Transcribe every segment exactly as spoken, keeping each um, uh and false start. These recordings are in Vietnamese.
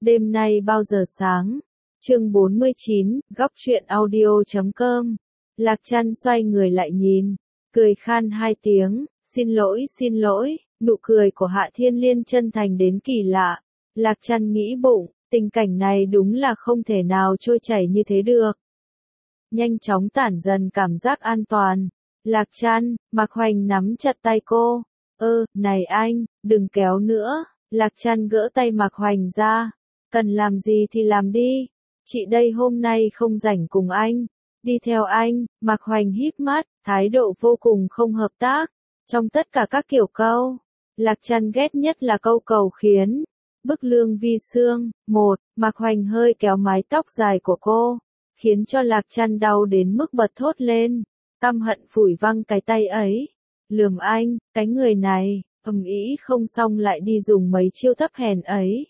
Đêm nay bao giờ sáng? Chương bốn mươi chín, góc truyện audio chấm com. Lạc Trăn xoay người lại nhìn, cười khan hai tiếng, xin lỗi xin lỗi, nụ cười của Hạ Thiên Liên chân thành đến kỳ lạ. Lạc Trăn nghĩ bụng, tình cảnh này đúng là không thể nào trôi chảy như thế được. Nhanh chóng tản dần cảm giác an toàn. Lạc Trăn, Mạc Hoành nắm chặt tay cô. Ơ, này anh, đừng kéo nữa. Lạc Trăn gỡ tay Mạc Hoành ra. Cần làm gì thì làm đi. Chị đây hôm nay không rảnh cùng anh. Đi theo anh. Mạc Hoành híp mắt, thái độ vô cùng không hợp tác. Trong tất cả các kiểu câu, Lạc Trăn ghét nhất là câu cầu khiến. Bức lương vi xương. Một, Mạc Hoành hơi kéo mái tóc dài của cô, khiến cho Lạc Trăn đau đến mức bật thốt lên. Căm hận phủi văng cái tay ấy. Lườm anh, cái người này, ầm ĩ không xong lại đi dùng mấy chiêu thấp hèn ấy.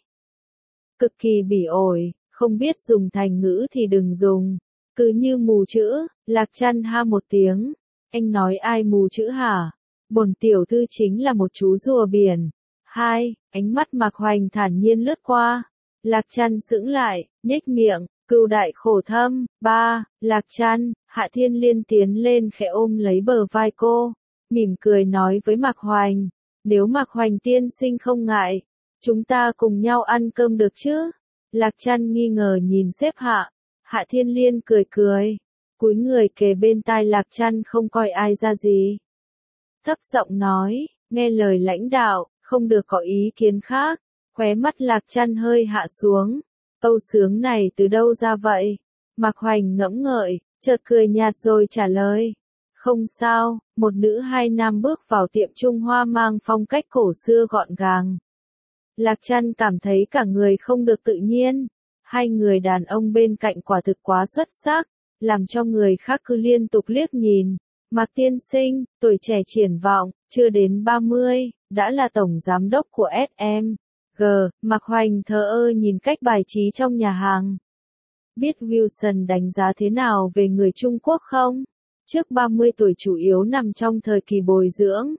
Cực kỳ bỉ ổi, không biết dùng thành ngữ thì đừng dùng. Cứ như mù chữ. Lạc Trăn ha một tiếng. Anh nói ai mù chữ hả? Bổn tiểu thư chính là một chú rùa biển. Hai, ánh mắt Mạc Hoành thản nhiên lướt qua. Lạc Trăn sững lại, nhếch miệng, cừu đại khổ thâm. Ba, Lạc Trăn, Hạ Thiên Liên tiến lên khẽ ôm lấy bờ vai cô, mỉm cười nói với Mạc Hoành, nếu Mạc Hoành tiên sinh không ngại, chúng ta cùng nhau ăn cơm được chứ? Lạc Trăn nghi ngờ nhìn xếp Hạ. Hạ Thiên Liên cười cười, cúi người kề bên tai Lạc Trăn không coi ai ra gì. Thấp giọng nói, nghe lời lãnh đạo, không được có ý kiến khác. Khóe mắt Lạc Trăn hơi hạ xuống. Câu sướng này từ đâu ra vậy? Mạc Hoành ngẫm ngợi, chợt cười nhạt rồi trả lời. Không sao, một nữ hai nam bước vào tiệm Trung Hoa mang phong cách cổ xưa gọn gàng. Lạc Trăn cảm thấy cả người không được tự nhiên. Hai người đàn ông bên cạnh quả thực quá xuất sắc, làm cho người khác cứ liên tục liếc nhìn. Mạc tiên sinh, tuổi trẻ triển vọng, chưa đến ba mươi, đã là tổng giám đốc của ét em giê. Mạc Hoành thờ ơ nhìn cách bài trí trong nhà hàng. Biết Wilson đánh giá thế nào về người Trung Quốc không? Trước ba mươi tuổi chủ yếu nằm trong thời kỳ bồi dưỡng.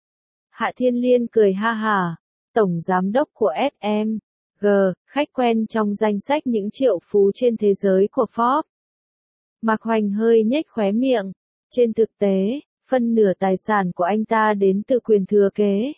Hạ Thiên Liên cười ha hả. Tổng giám đốc của ét em giê, khách quen trong danh sách những triệu phú trên thế giới của Forbes. Mạc Hoành hơi nhếch khóe miệng. Trên thực tế, phân nửa tài sản của anh ta đến từ quyền thừa kế.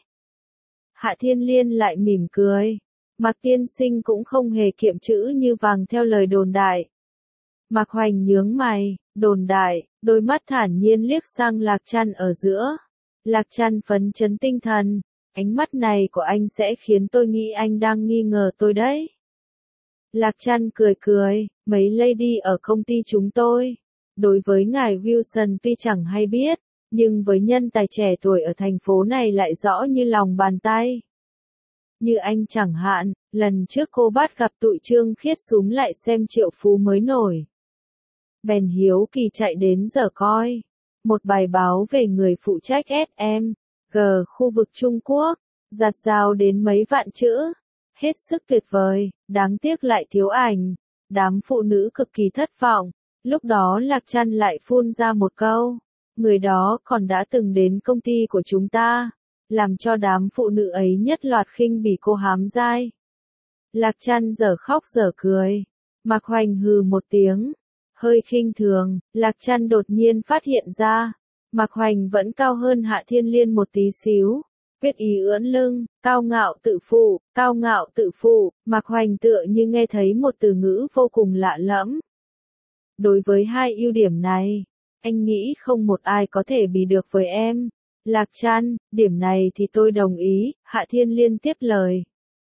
Hạ Thiên Liên lại mỉm cười. Mạc tiên sinh cũng không hề kiệm chữ như vàng theo lời đồn đại. Mạc Hoành nhướng mày, đồn đại, đôi mắt thản nhiên liếc sang Lạc Trăn ở giữa. Lạc Trăn phấn chấn tinh thần, ánh mắt này của anh sẽ khiến tôi nghĩ anh đang nghi ngờ tôi đấy. Lạc Trăn cười cười, mấy lady ở công ty chúng tôi. Đối với ngài Wilson tuy chẳng hay biết, nhưng với nhân tài trẻ tuổi ở thành phố này lại rõ như lòng bàn tay. Như anh chẳng hạn, lần trước cô bắt gặp tụi Trương Khiết xúm lại xem triệu phú mới nổi. Bèn hiếu kỳ chạy đến giờ coi. Một bài báo về người phụ trách ét em giê khu vực Trung Quốc, dạt dào đến mấy vạn chữ. Hết sức tuyệt vời, đáng tiếc lại thiếu ảnh. Đám phụ nữ cực kỳ thất vọng. Lúc đó Lạc Trăn lại phun ra một câu. Người đó còn đã từng đến công ty của chúng ta. Làm cho đám phụ nữ ấy nhất loạt khinh bỉ cô hám dai. Lạc Trăn dở khóc dở cười. Mạc Hoành hừ một tiếng. Hơi khinh thường, Lạc Trăn đột nhiên phát hiện ra. Mạc Hoành vẫn cao hơn Hạ Thiên Liên một tí xíu. Quyết ý ưỡn lưng, cao ngạo tự phụ, cao ngạo tự phụ. Mạc Hoành tựa như nghe thấy một từ ngữ vô cùng lạ lẫm. Đối với hai ưu điểm này, anh nghĩ không một ai có thể bì được với em. Lạc Trăn, điểm này thì tôi đồng ý. Hạ Thiên Liên tiếp lời.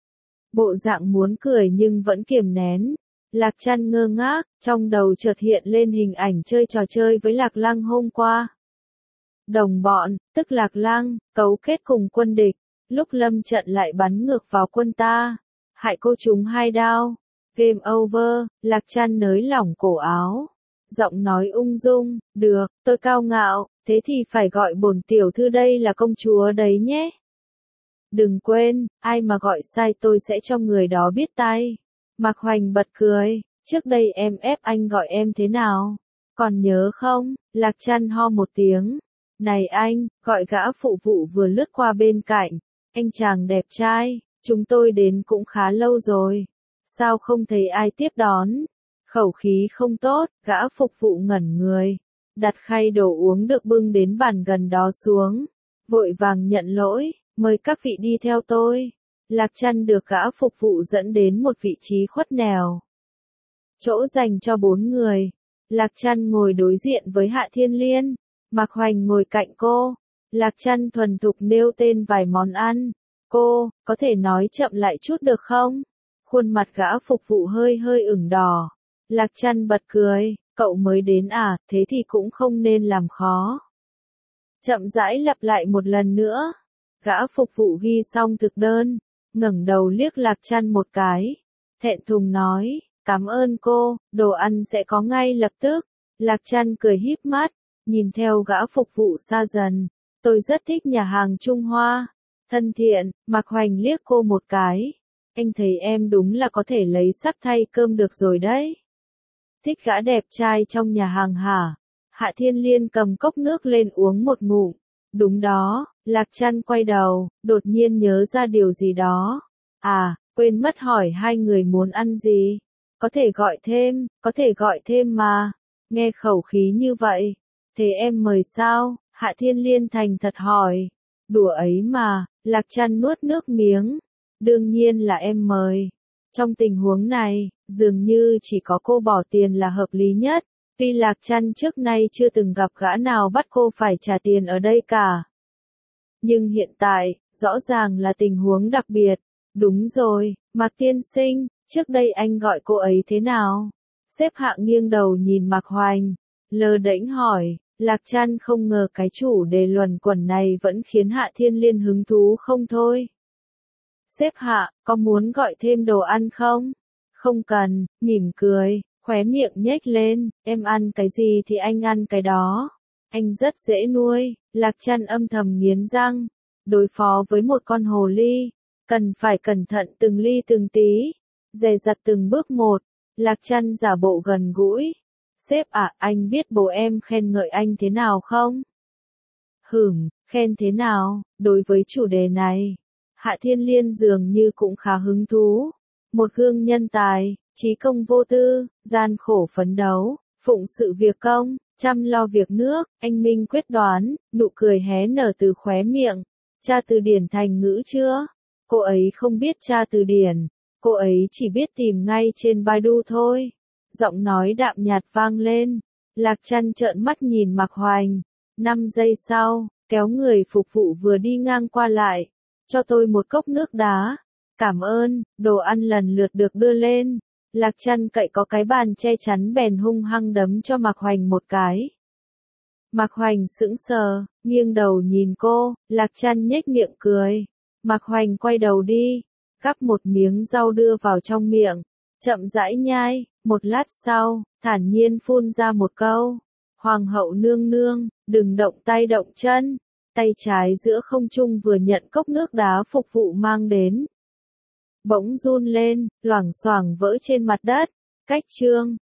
Bộ dạng muốn cười nhưng vẫn kiềm nén. Lạc Trăn ngơ ngác, trong đầu chợt hiện lên hình ảnh chơi trò chơi với Lạc Lăng hôm qua. Đồng bọn, tức Lạc Lăng, cấu kết cùng quân địch, lúc lâm trận lại bắn ngược vào quân ta, hại cô trúng hai đao. Game over. Lạc Trăn nới lỏng cổ áo, giọng nói ung dung, được, tôi cao ngạo, thế thì phải gọi bổn tiểu thư đây là công chúa đấy nhé. Đừng quên, ai mà gọi sai tôi sẽ cho người đó biết tay. Mạc Hoành bật cười, trước đây em ép anh gọi em thế nào? Còn nhớ không? Lạc Trăn ho một tiếng. Này anh, gọi gã phụ vụ vừa lướt qua bên cạnh. Anh chàng đẹp trai, chúng tôi đến cũng khá lâu rồi. Sao không thấy ai tiếp đón? Khẩu khí không tốt, gã phục vụ ngẩn người. Đặt khay đồ uống được bưng đến bàn gần đó xuống. Vội vàng nhận lỗi, mời các vị đi theo tôi. Lạc Trăn được gã phục vụ dẫn đến một vị trí khuất nẻo. Chỗ dành cho bốn người. Lạc Trăn ngồi đối diện với Hạ Thiên Liên. Mạc Hoành ngồi cạnh cô. Lạc Trăn thuần thục nêu tên vài món ăn. Cô, có thể nói chậm lại chút được không? Khuôn mặt gã phục vụ hơi hơi ửng đỏ. Lạc Trăn bật cười, cậu mới đến à, thế thì cũng không nên làm khó. Chậm rãi lặp lại một lần nữa. Gã phục vụ ghi xong thực đơn, ngẩng đầu liếc Lạc Trăn một cái. Thẹn thùng nói, cảm ơn cô, đồ ăn sẽ có ngay lập tức. Lạc Trăn cười híp mắt, nhìn theo gã phục vụ xa dần. Tôi rất thích nhà hàng Trung Hoa. Thân thiện, Mạc Hoành liếc cô một cái. Anh thấy em đúng là có thể lấy sắc thay cơm được rồi đấy. Thích gã đẹp trai trong nhà hàng hả? Hạ Thiên Liên cầm cốc nước lên uống một ngụm. Đúng đó, Lạc Trăn quay đầu, đột nhiên nhớ ra điều gì đó. À, quên mất hỏi hai người muốn ăn gì. Có thể gọi thêm, có thể gọi thêm mà. Nghe khẩu khí như vậy. Thế em mời sao? Hạ Thiên Liên thành thật hỏi. Đùa ấy mà, Lạc Trăn nuốt nước miếng. Đương nhiên là em mời. Trong tình huống này, dường như chỉ có cô bỏ tiền là hợp lý nhất. Tuy Lạc Trăn trước nay chưa từng gặp gã nào bắt cô phải trả tiền ở đây cả. Nhưng hiện tại, rõ ràng là tình huống đặc biệt. Đúng rồi, Mạc tiên sinh, trước đây anh gọi cô ấy thế nào? Xếp hạng nghiêng đầu nhìn Mạc Hoành, lơ đễnh hỏi. Lạc Trăn không ngờ cái chủ đề luẩn quẩn này vẫn khiến Hạ Thiên Liên hứng thú không thôi. Xếp Hạ, có muốn gọi thêm đồ ăn không? Không cần, mỉm cười, khóe miệng nhếch lên, em ăn cái gì thì anh ăn cái đó. Anh rất dễ nuôi, Lạc Trăn âm thầm nghiến răng. Đối phó với một con hồ ly, cần phải cẩn thận từng ly từng tí, dè dặt từng bước một. Lạc Trăn giả bộ gần gũi. Sếp ạ, à, anh biết bố em khen ngợi anh thế nào không? Hửm, khen thế nào? Đối với chủ đề này, Hạ Thiên Liên dường như cũng khá hứng thú. Một gương nhân tài, trí công vô tư, gian khổ phấn đấu, phụng sự việc công, chăm lo việc nước, anh minh quyết đoán, nụ cười hé nở từ khóe miệng. Tra từ điển thành ngữ chưa? Cô ấy không biết tra từ điển, cô ấy chỉ biết tìm ngay trên Baidu thôi. Giọng nói đạm nhạt vang lên. Lạc Trăn trợn mắt nhìn Mạc Hoành. Năm giây sau, kéo người phục vụ vừa đi ngang qua lại. Cho tôi một cốc nước đá. Cảm ơn, đồ ăn lần lượt được đưa lên. Lạc Trăn cậy có cái bàn che chắn bèn hung hăng đấm cho Mạc Hoành một cái. Mạc Hoành sững sờ, nghiêng đầu nhìn cô, Lạc Trăn nhếch miệng cười. Mạc Hoành quay đầu đi, gắp một miếng rau đưa vào trong miệng, chậm rãi nhai, một lát sau, thản nhiên phun ra một câu. Hoàng hậu nương nương, đừng động tay động chân. Tay trái giữa không trung vừa nhận cốc nước đá phục vụ mang đến. Bỗng run lên, loảng xoảng vỡ trên mặt đất. Cách chương